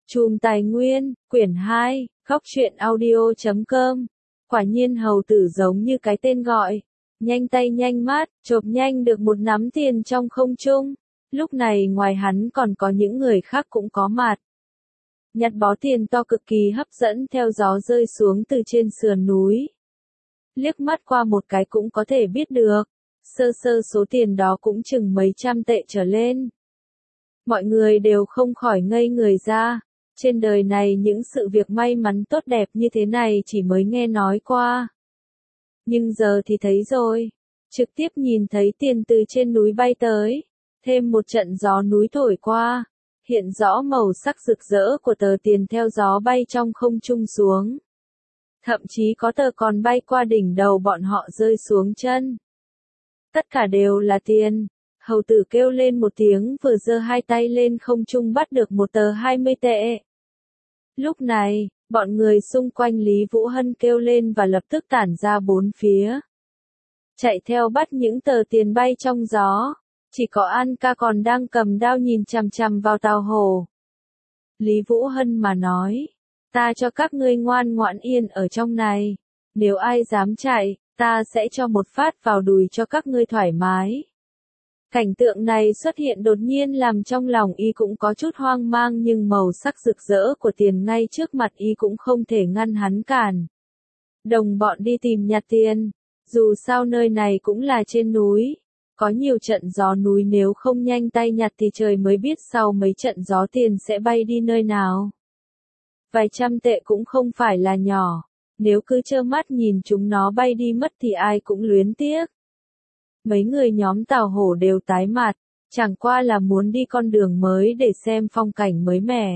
Chùm Tài Nguyên, quyển 2, Góc truyện audio.com. Quả nhiên hầu tử giống như cái tên gọi. Nhanh tay nhanh mắt, chộp nhanh được một nắm tiền trong không trung. Lúc này ngoài hắn còn có những người khác cũng có mặt. Nhặt bó tiền to cực kỳ hấp dẫn theo gió rơi xuống từ trên sườn núi. Liếc mắt qua một cái cũng có thể biết được. Sơ sơ số tiền đó cũng chừng mấy trăm tệ trở lên. Mọi người đều không khỏi ngây người ra. Trên đời này những sự việc may mắn tốt đẹp như thế này chỉ mới nghe nói qua. Nhưng giờ thì thấy rồi. Trực tiếp nhìn thấy tiền từ trên núi bay tới. Thêm một trận gió núi thổi qua. Hiện rõ màu sắc rực rỡ của tờ tiền theo gió bay trong không trung xuống. Thậm chí có tờ còn bay qua đỉnh đầu bọn họ rơi xuống chân. Tất cả đều là tiền. Hầu tử kêu lên một tiếng vừa giơ hai tay lên không trung bắt được một tờ 20 tệ. Lúc này, bọn người xung quanh Lý Vũ Hân kêu lên và lập tức tản ra bốn phía. Chạy theo bắt những tờ tiền bay trong gió. Chỉ có An ca còn đang cầm đao nhìn chằm chằm vào Tào Hổ. Lý Vũ Hân mà nói, ta cho các ngươi ngoan ngoãn yên ở trong này. Nếu ai dám chạy, ta sẽ cho một phát vào đùi cho các ngươi thoải mái. Cảnh tượng này xuất hiện đột nhiên làm trong lòng y cũng có chút hoang mang nhưng màu sắc rực rỡ của tiền ngay trước mặt y cũng không thể ngăn hắn cản. Đồng bọn đi tìm nhặt tiền, dù sao nơi này cũng là trên núi. Có nhiều trận gió núi nếu không nhanh tay nhặt thì trời mới biết sau mấy trận gió tiền sẽ bay đi nơi nào. Vài trăm tệ cũng không phải là nhỏ, nếu cứ trơ mắt nhìn chúng nó bay đi mất thì ai cũng luyến tiếc. Mấy người nhóm Tào Hổ đều tái mặt, chẳng qua là muốn đi con đường mới để xem phong cảnh mới mẻ.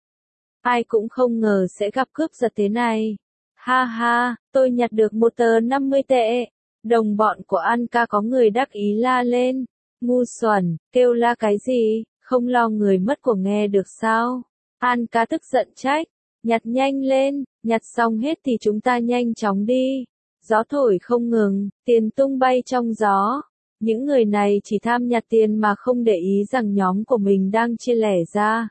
Ai cũng không ngờ sẽ gặp cướp giật thế này. Ha ha, tôi nhặt được một tờ 50 tệ. Đồng bọn của An ca có người đắc ý la lên. Ngu xuẩn, kêu la cái gì, không lo người mất của nghe được sao? An ca tức giận trách. Nhặt nhanh lên, nhặt xong hết thì chúng ta nhanh chóng đi. Gió thổi không ngừng, tiền tung bay trong gió. Những người này chỉ tham nhặt tiền mà không để ý rằng nhóm của mình đang chia lẻ ra.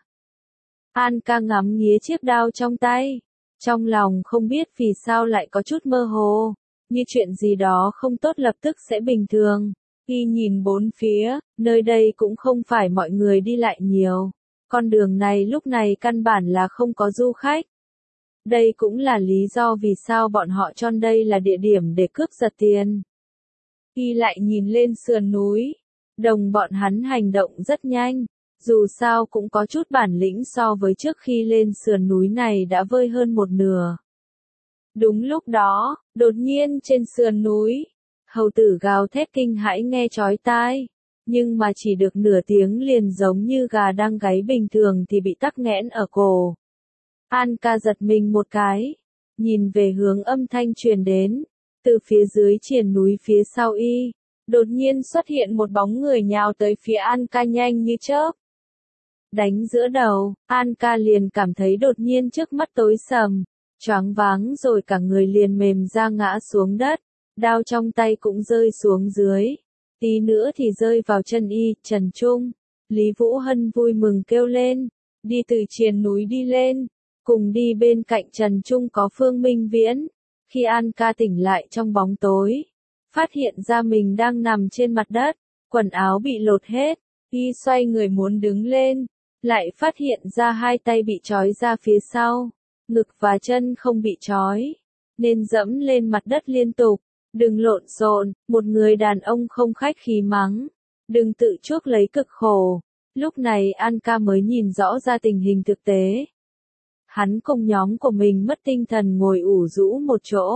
An ca ngắm nghía chiếc đao trong tay. Trong lòng không biết vì sao lại có chút mơ hồ. Như chuyện gì đó không tốt lập tức sẽ bình thường. Khi nhìn bốn phía, nơi đây cũng không phải mọi người đi lại nhiều. Con đường này lúc này căn bản là không có du khách. Đây cũng là lý do vì sao bọn họ chọn đây là địa điểm để cướp giật tiền. Khi lại nhìn lên sườn núi, đồng bọn hắn hành động rất nhanh, dù sao cũng có chút bản lĩnh so với trước khi lên sườn núi này đã vơi hơn một nửa. Đúng lúc đó, đột nhiên trên sườn núi, hầu tử gào thét kinh hãi nghe chói tai, nhưng mà chỉ được nửa tiếng liền giống như gà đang gáy bình thường thì bị tắc nghẽn ở cổ. An ca giật mình một cái, nhìn về hướng âm thanh truyền đến, từ phía dưới triền núi phía sau y, đột nhiên xuất hiện một bóng người nhào tới phía An ca nhanh như chớp. Đánh giữa đầu, An ca liền cảm thấy đột nhiên trước mắt tối sầm, choáng váng rồi cả người liền mềm ra ngã xuống đất, đao trong tay cũng rơi xuống dưới, tí nữa thì rơi vào chân y, Trần Trung. Lý Vũ Hân vui mừng kêu lên, đi từ triền núi đi lên. Cùng đi bên cạnh Trần Trung có Phương Minh Viễn. Khi An ca tỉnh lại trong bóng tối, phát hiện ra mình đang nằm trên mặt đất, quần áo bị lột hết, y xoay người muốn đứng lên, lại phát hiện ra hai tay bị trói ra phía sau, ngực và chân không bị trói, nên dẫm lên mặt đất liên tục. Đừng lộn xộn, một người đàn ông không khách khí mắng, đừng tự chuốc lấy cực khổ. Lúc này An ca mới nhìn rõ ra tình hình thực tế. Hắn cùng nhóm của mình mất tinh thần ngồi ủ rũ một chỗ.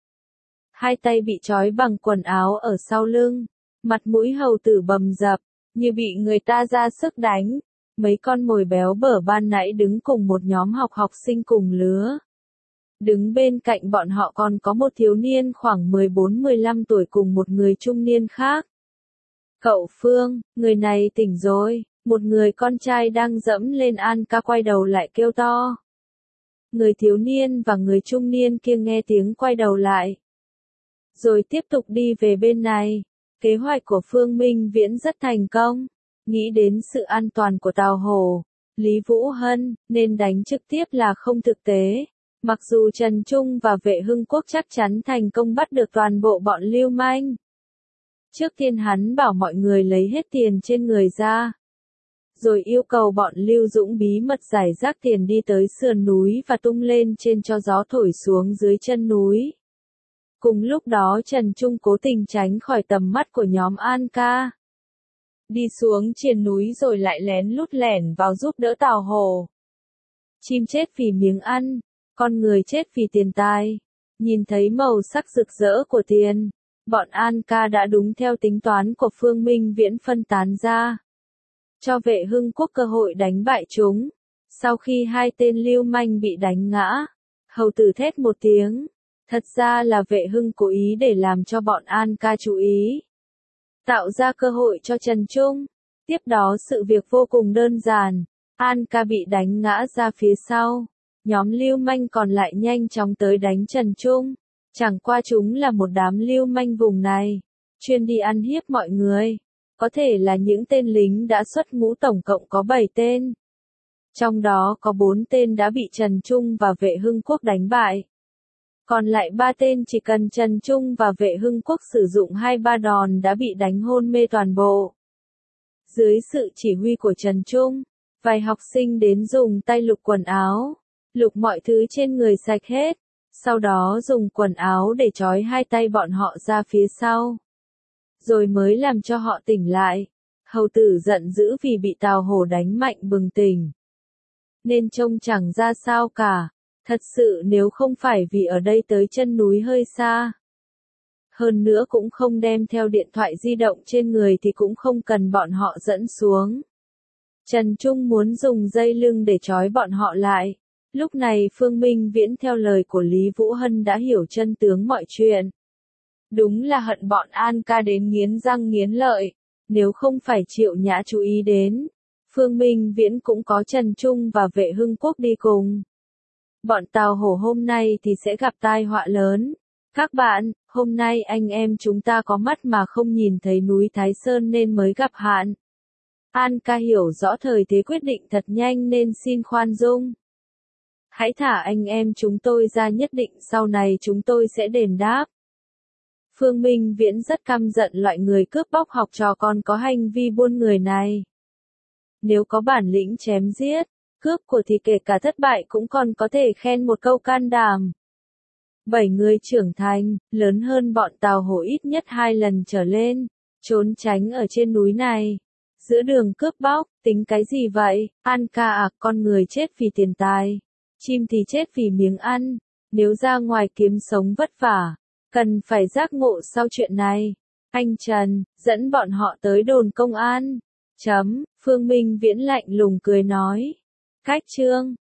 Hai tay bị trói bằng quần áo ở sau lưng, mặt mũi hầu tử bầm dập, như bị người ta ra sức đánh. Mấy con mồi béo bở ban nãy đứng cùng một nhóm học sinh cùng lứa. Đứng bên cạnh bọn họ còn có một thiếu niên khoảng 14-15 tuổi cùng một người trung niên khác. Cậu Phương, người này tỉnh rồi, một người con trai đang dẫm lên An ca quay đầu lại kêu to. Người thiếu niên và người trung niên kia nghe tiếng quay đầu lại. Rồi tiếp tục đi về bên này. Kế hoạch của Phương Minh Viễn rất thành công. Nghĩ đến sự an toàn của Tào Hổ, Lý Vũ Hân, nên đánh trực tiếp là không thực tế. Mặc dù Trần Trung và Vệ Hưng Quốc chắc chắn thành công bắt được toàn bộ bọn lưu manh. Trước tiên hắn bảo mọi người lấy hết tiền trên người ra. Rồi yêu cầu bọn Lưu Dũng bí mật giải rác tiền đi tới sườn núi và tung lên trên cho gió thổi xuống dưới chân núi. Cùng lúc đó Trần Trung cố tình tránh khỏi tầm mắt của nhóm An Ca. Đi xuống triền núi rồi lại lén lút lẻn vào giúp đỡ Tào Hổ. Chim chết vì miếng ăn, con người chết vì tiền tài. Nhìn thấy màu sắc rực rỡ của tiền, bọn An Ca đã đúng theo tính toán của Phương Minh Viễn phân tán ra. Cho Vệ Hưng Quốc cơ hội đánh bại chúng. Sau khi hai tên lưu manh bị đánh ngã, hầu tử thét một tiếng. Thật ra là Vệ Hưng cố ý để làm cho bọn An Ca chú ý. Tạo ra cơ hội cho Trần Trung. Tiếp đó sự việc vô cùng đơn giản. An Ca bị đánh ngã ra phía sau. Nhóm lưu manh còn lại nhanh chóng tới đánh Trần Trung. Chẳng qua chúng là một đám lưu manh vùng này. Chuyên đi ăn hiếp mọi người. Có thể là những tên lính đã xuất ngũ, tổng cộng có 7 tên. Trong đó có 4 tên đã bị Trần Trung và Vệ Hưng Quốc đánh bại. Còn lại 3 tên chỉ cần Trần Trung và Vệ Hưng Quốc sử dụng 2-3 đòn đã bị đánh hôn mê toàn bộ. Dưới sự chỉ huy của Trần Trung, vài học sinh đến dùng tay lục quần áo, lục mọi thứ trên người sạch hết, sau đó dùng quần áo để trói hai tay bọn họ ra phía sau. Rồi mới làm cho họ tỉnh lại. Hầu tử giận dữ vì bị Tào Hổ đánh mạnh bừng tỉnh. Nên trông chẳng ra sao cả. Thật sự nếu không phải vì ở đây tới chân núi hơi xa. Hơn nữa cũng không đem theo điện thoại di động trên người thì cũng không cần bọn họ dẫn xuống. Trần Trung muốn dùng dây lưng để trói bọn họ lại. Lúc này Phương Minh Viễn theo lời của Lý Vũ Hân đã hiểu chân tướng mọi chuyện. Đúng là hận bọn An Ca đến nghiến răng nghiến lợi. Nếu không phải Triệu Nhã chú ý đến, Phương Minh Viễn cũng có Trần Trung và Vệ Hưng Quốc đi cùng. Bọn Tào Hổ hôm nay thì sẽ gặp tai họa lớn. Các bạn, hôm nay anh em chúng ta có mắt mà không nhìn thấy núi Thái Sơn nên mới gặp hạn. An Ca hiểu rõ thời thế quyết định thật nhanh nên xin khoan dung. Hãy thả anh em chúng tôi ra, nhất định sau này chúng tôi sẽ đền đáp. Phương Minh Viễn rất căm giận loại người cướp bóc học trò còn có hành vi buôn người này. Nếu có bản lĩnh chém giết, cướp của thì kể cả thất bại cũng còn có thể khen một câu can đảm. 7 người trưởng thành, lớn hơn bọn Tào Hổ ít nhất 2 lần trở lên, trốn tránh ở trên núi này. Giữa đường cướp bóc, tính cái gì vậy? An Ca à, con người chết vì tiền tài, chim thì chết vì miếng ăn. Nếu ra ngoài kiếm sống vất vả, cần phải giác ngộ sau chuyện này. Anh Trần, dẫn bọn họ tới đồn công an. Phương Minh Viễn lạnh lùng cười nói. Cách chương